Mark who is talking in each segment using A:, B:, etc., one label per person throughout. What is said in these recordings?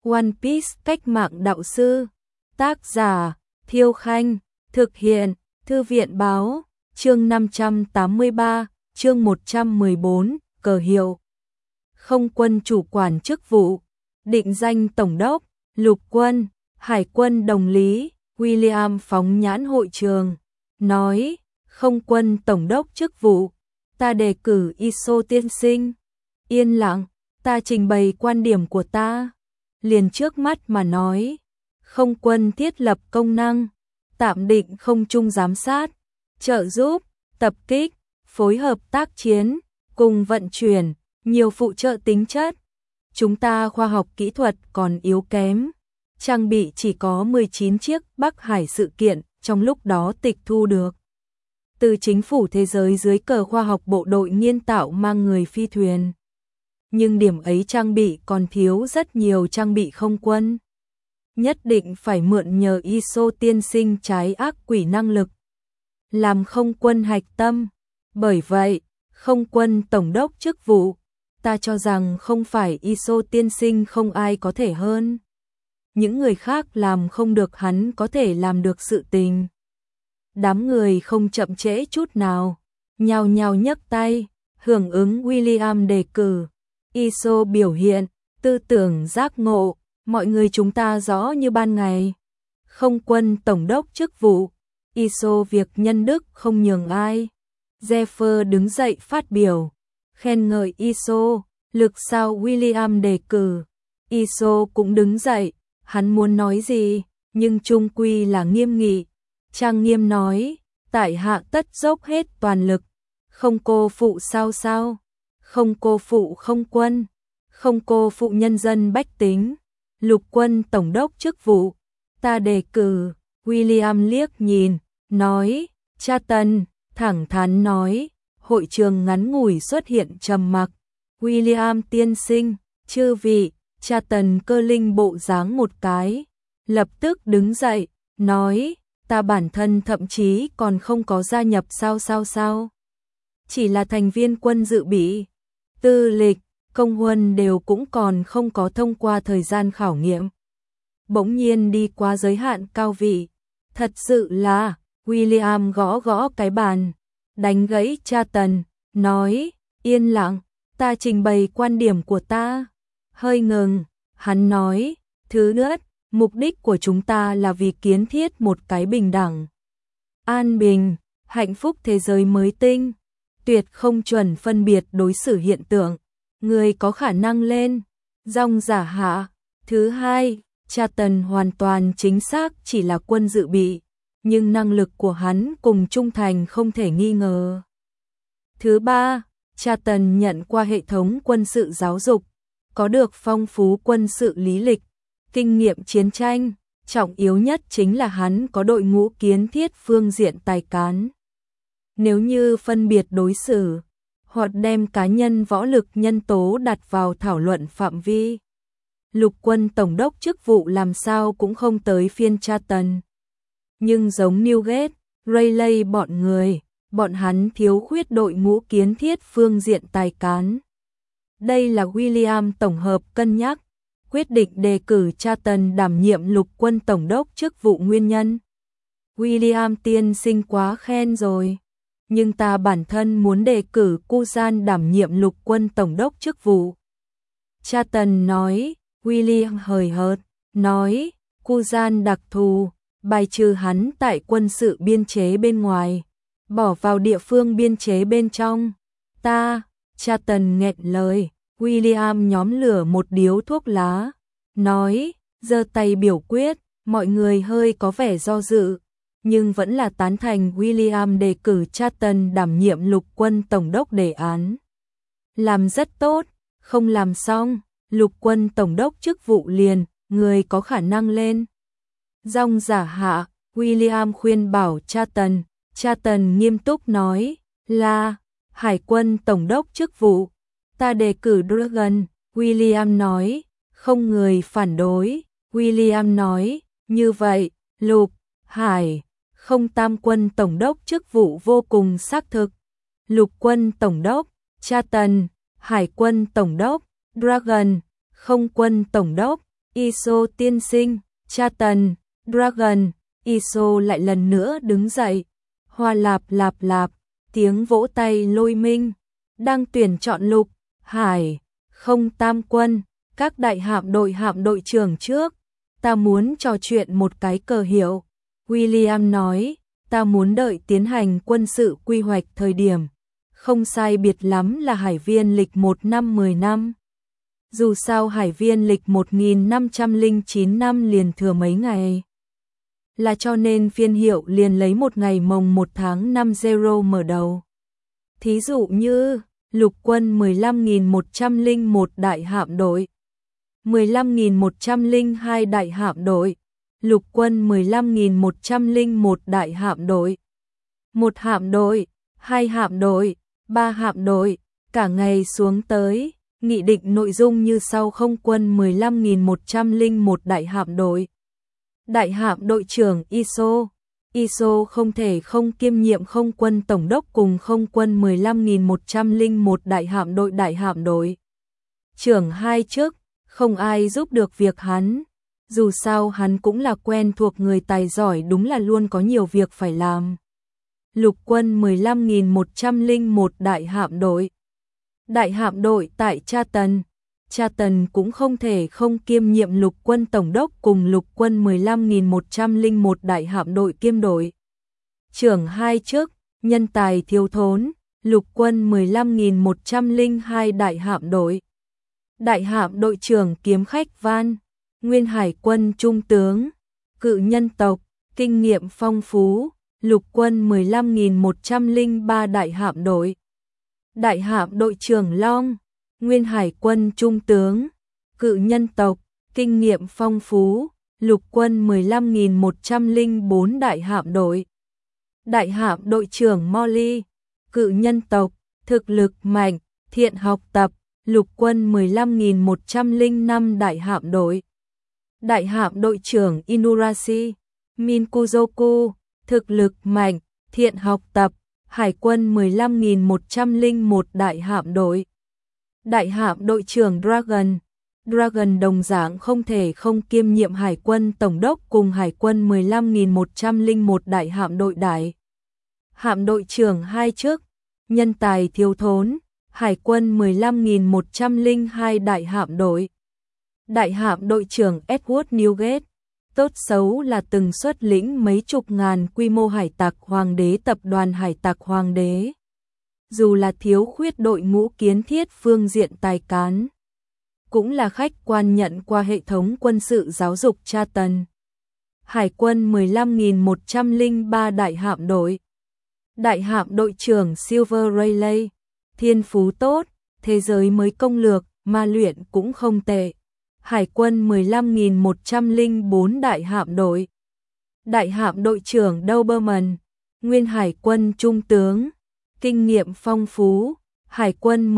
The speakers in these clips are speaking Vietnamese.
A: One Piece cách mạng đạo sư. Tác giả Thiêu Khanh. Thực hiện Thư viện báo. Chương 583, chương 114, cờ hiệu. Không quân chủ quản chức vụ. Định danh tổng đốc, lục quân, hải quân đồng lý. William phóng nhãn hội trường, nói, không quân tổng đốc chức vụ, ta đề cử Iso tiên sinh. Yên lặng, ta trình bày quan điểm của ta. Liền trước mắt mà nói, không quân thiết lập công năng, tạm định không trung giám sát, trợ giúp, tập kích, phối hợp tác chiến, cùng vận chuyển, nhiều phụ trợ tính chất. Chúng ta khoa học kỹ thuật còn yếu kém, trang bị chỉ có 19 chiếc Bắc Hải sự kiện trong lúc đó tịch thu được từ chính phủ thế giới dưới cờ khoa học bộ đội nghiên tạo mang người phi thuyền. Nhưng điểm ấy trang bị còn thiếu rất nhiều trang bị không quân. Nhất định phải mượn nhờ Iso tiên sinh trái ác quỷ năng lực, làm không quân hạch tâm. Bởi vậy, không quân tổng đốc chức vụ, ta cho rằng không phải Iso tiên sinh không ai có thể hơn. Những người khác làm không được hắn có thể làm được sự tình. Đám người không chậm trễ chút nào, nhao nhao nhấc tay, hưởng ứng William đề cử. Iso biểu hiện, tư tưởng giác ngộ, mọi người chúng ta rõ như ban ngày. Không quân tổng đốc chức vụ, Iso việc nhân đức không nhường ai. Jeffer đứng dậy phát biểu, khen ngợi Iso, lực sao William đề cử. Iso cũng đứng dậy, hắn muốn nói gì, nhưng chung quy là nghiêm nghị. Trang nghiêm nói, tại hạ tất dốc hết toàn lực, không cô phụ sao, không cô phụ không quân, không cô phụ nhân dân bách tính. Lục quân tổng đốc chức vụ, ta đề cử. William liếc nhìn, nói, cha Tần, thẳng thắn nói. Hội trường ngắn ngủi xuất hiện trầm mặc. William tiên sinh, chư vị. Cha Tần cơ linh bộ dáng một cái, lập tức đứng dậy, nói, ta bản thân thậm chí còn không có gia nhập sao. Chỉ là thành viên quân dự bị, tư lịch, công huân đều cũng còn không có thông qua thời gian khảo nghiệm. Bỗng nhiên đi qua giới hạn cao vị, thật sự là, William gõ gõ cái bàn, đánh gãy cha Tần, nói, yên lặng, ta trình bày quan điểm của ta. Hơi ngừng, hắn nói, thứ nhất, mục đích của chúng ta là vì kiến thiết một cái bình đẳng, an bình, hạnh phúc thế giới mới tinh, tuyệt không chuẩn phân biệt đối xử hiện tượng, người có khả năng lên, dòng giả hạ. Thứ hai, cha Tần hoàn toàn chính xác chỉ là quân dự bị, nhưng năng lực của hắn cùng trung thành không thể nghi ngờ. Thứ ba, cha Tần nhận qua hệ thống quân sự giáo dục, có được phong phú quân sự lý lịch, kinh nghiệm chiến tranh, trọng yếu nhất chính là hắn có đội ngũ kiến thiết phương diện tài cán. Nếu như phân biệt đối xử, hoặc đem cá nhân võ lực nhân tố đặt vào thảo luận phạm vi, lục quân tổng đốc chức vụ làm sao cũng không tới phiên cha Tần. Nhưng giống Newgate, Rayleigh bọn hắn thiếu khuyết đội ngũ kiến thiết phương diện tài cán. Đây là William tổng hợp cân nhắc, quyết định đề cử cha Tần đảm nhiệm lục quân tổng đốc chức vụ nguyên nhân. William tiên sinh quá khen rồi, nhưng ta bản thân muốn đề cử Kuzan đảm nhiệm lục quân tổng đốc chức vụ. Cha Tần nói. William hời hợt, nói, Kuzan đặc thù, bài trừ hắn tại quân sự biên chế bên ngoài, bỏ vào địa phương biên chế bên trong. Cha Tần nghẹn lời. William nhóm lửa một điếu thuốc lá, nói, giơ tay biểu quyết. Mọi người hơi có vẻ do dự, nhưng vẫn là tán thành William đề cử cha Tần đảm nhiệm lục quân tổng đốc đề án. Làm rất tốt, không làm xong, lục quân tổng đốc chức vụ liền, người có khả năng lên. Dòng giả hạ, William khuyên bảo cha Tần nghiêm túc nói, là, hải quân tổng đốc chức vụ, ta đề cử Dragon. William nói, không người phản đối. William nói, như vậy, lục, hải, không tam quân tổng đốc chức vụ vô cùng xác thực. Lục quân tổng đốc, cha Tần, hải quân tổng đốc, Dragon, không quân tổng đốc, Iso tiên sinh, cha Tần, Dragon, Iso lại lần nữa đứng dậy. Hoa lạp lạp lạp, tiếng vỗ tay lôi minh. Đang tuyển chọn Lục, Hải, không tam quân, các đại hạm đội trưởng trước. Ta muốn trò chuyện một cái cờ hiệu. William nói, ta muốn đợi tiến hành quân sự quy hoạch thời điểm. Không sai biệt lắm là hải viên lịch 1 năm 10 năm. Dù sao hải viên lịch 1509 năm liền thừa mấy ngày. Là cho nên phiên hiệu liền lấy một ngày mồng 1 tháng 5 0 mở đầu. Thí dụ như, lục quân 15.101 đại hạm đội, 15.102 đại hạm đội, lục quân 15.101 đại hạm đội, 1 hạm đội, 2 hạm đội, 3 hạm đội, cả ngày xuống tới, nghị định nội dung như sau: không quân 15.101 đại hạm đội. Đại hạm đội trưởng Iso không thể không kiêm nhiệm không quân tổng đốc cùng không quân 15.101 đại hạm đội. Trưởng 2 chức, không ai giúp được việc hắn. Dù sao hắn cũng là quen thuộc người tài giỏi, đúng là luôn có nhiều việc phải làm. Lục quân 15.101 đại hạm đội. Đại hạm đội tại Cha Tần. Cha Tần cũng không thể không kiêm nhiệm lục quân tổng đốc cùng lục quân 15.101 đại hạm đội kiêm đội. Trưởng 2 chức, nhân tài thiếu thốn, lục quân 15.102 đại hạm đội. Đại hạm đội trưởng Kiếm Khách Van, nguyên hải quân trung tướng, cự nhân tộc, kinh nghiệm phong phú, lục quân 15.103 đại hạm đội. Đại hạm đội trưởng Long, nguyên hải quân trung tướng, cự nhân tộc, kinh nghiệm phong phú, lục quân 15.104 đại hạm đội. Đại hạm đội trưởng Molly, cự nhân tộc, thực lực mạnh, thiện học tập, lục quân 15.105 đại hạm đội. Đại hạm đội trưởng Inurashi, Minkuzoku, thực lực mạnh, thiện học tập, hải quân 15.101 đại hạm đội. Đại hạm đội trưởng Dragon đồng dạng không thể không kiêm nhiệm hải quân tổng đốc cùng hải quân 15.101 đại hạm đội. Đại hạm đội trưởng 2 chức, nhân tài thiếu thốn, hải quân 15.102 đại hạm đội. Đại hạm đội trưởng Edward Newgate, tốt xấu là từng xuất lĩnh mấy chục ngàn quy mô hải tặc hoàng đế tập đoàn hải tặc hoàng đế. Dù là thiếu khuyết đội ngũ kiến thiết phương diện tài cán, cũng là khách quan nhận qua hệ thống quân sự giáo dục Cha Tần. Hải quân 15.103 đại hạm đội. Đại hạm đội trưởng Silver Rayleigh, thiên phú tốt, thế giới mới công lược, ma luyện cũng không tệ. Hải quân 15.104 đại hạm đội. Đại hạm đội trưởng Doberman, nguyên hải quân trung tướng, kinh nghiệm phong phú, hải quân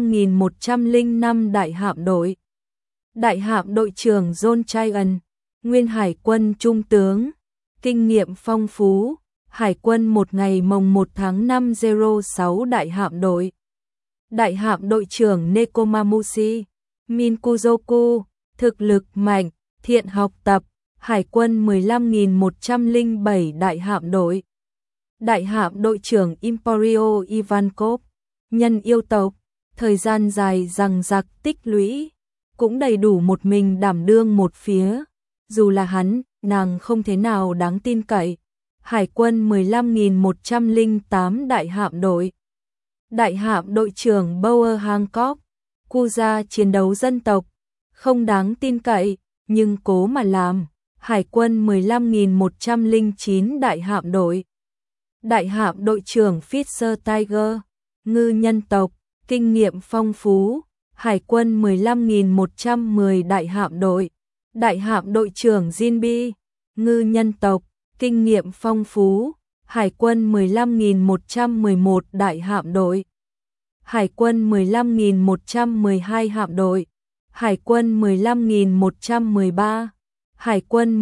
A: 15.105 đại hạm đội. Đại hạm đội trưởng John Cheyenne, nguyên hải quân trung tướng, kinh nghiệm phong phú, hải quân 1 ngày mồng 1 tháng 5 06 đại hạm đội. Đại hạm đội trưởng Nekomamushi, Minkuzoku, thực lực mạnh, thiện học tập, hải quân 15.107 đại hạm đội. Đại hạm đội trưởng Emporio Ivankov, nhân yêu tộc, thời gian dài dằng dặc tích lũy, cũng đầy đủ một mình đảm đương một phía, dù là nàng không thế nào đáng tin cậy. Hải quân 15.108 đại hạm đội. Đại hạm đội trưởng Bower Hancock, Kuja chiến đấu dân tộc, không đáng tin cậy, nhưng cố mà làm. Hải quân 15.109 đại hạm đội. Đại hạm đội trưởng Fisher Tiger, ngư nhân tộc, kinh nghiệm phong phú, hải quân 15.110 đại hạm đội. Đại hạm đội trưởng Jinbi, ngư nhân tộc, kinh nghiệm phong phú, hải quân 15.111 đại hạm đội. Hải quân 15.112 hạm đội. Hải quân 15.113, hải quân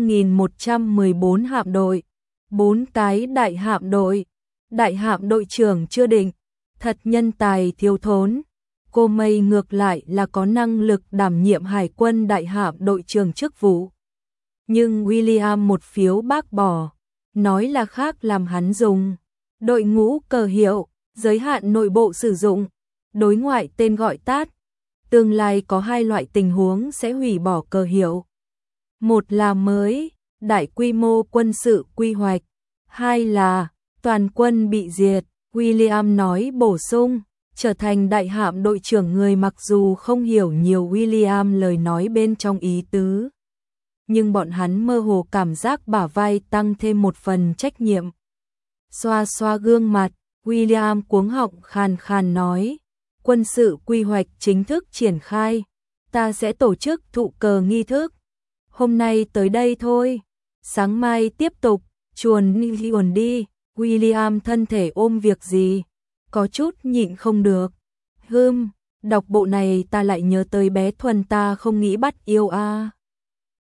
A: 15.114 hạm đội. 4 cái đại hạm đội. Đại hạm đội trưởng chưa định, thật nhân tài thiếu thốn, cô May ngược lại là có năng lực đảm nhiệm hải quân đại hạm đội trưởng chức vụ. Nhưng William một phiếu bác bỏ, nói là khác làm hắn dùng. Đội ngũ cờ hiệu, giới hạn nội bộ sử dụng, đối ngoại tên gọi tắt. Tương lai có hai loại tình huống sẽ hủy bỏ cờ hiệu. Một là mới, đại quy mô quân sự quy hoạch. Hai là toàn quân bị diệt. William nói bổ sung, trở thành đại hạm đội trưởng người mặc dù không hiểu nhiều William lời nói bên trong ý tứ. Nhưng bọn hắn mơ hồ cảm giác bả vai tăng thêm một phần trách nhiệm. Xoa xoa gương mặt, William cuống họng khàn khàn nói, quân sự quy hoạch chính thức triển khai, ta sẽ tổ chức thụ cờ nghi thức. Hôm nay tới đây thôi, sáng mai tiếp tục, chuồn đi. William thân thể ôm việc gì, có chút nhịn không được. Đọc bộ này ta lại nhớ tới bé Thuần ta không nghĩ bắt yêu a.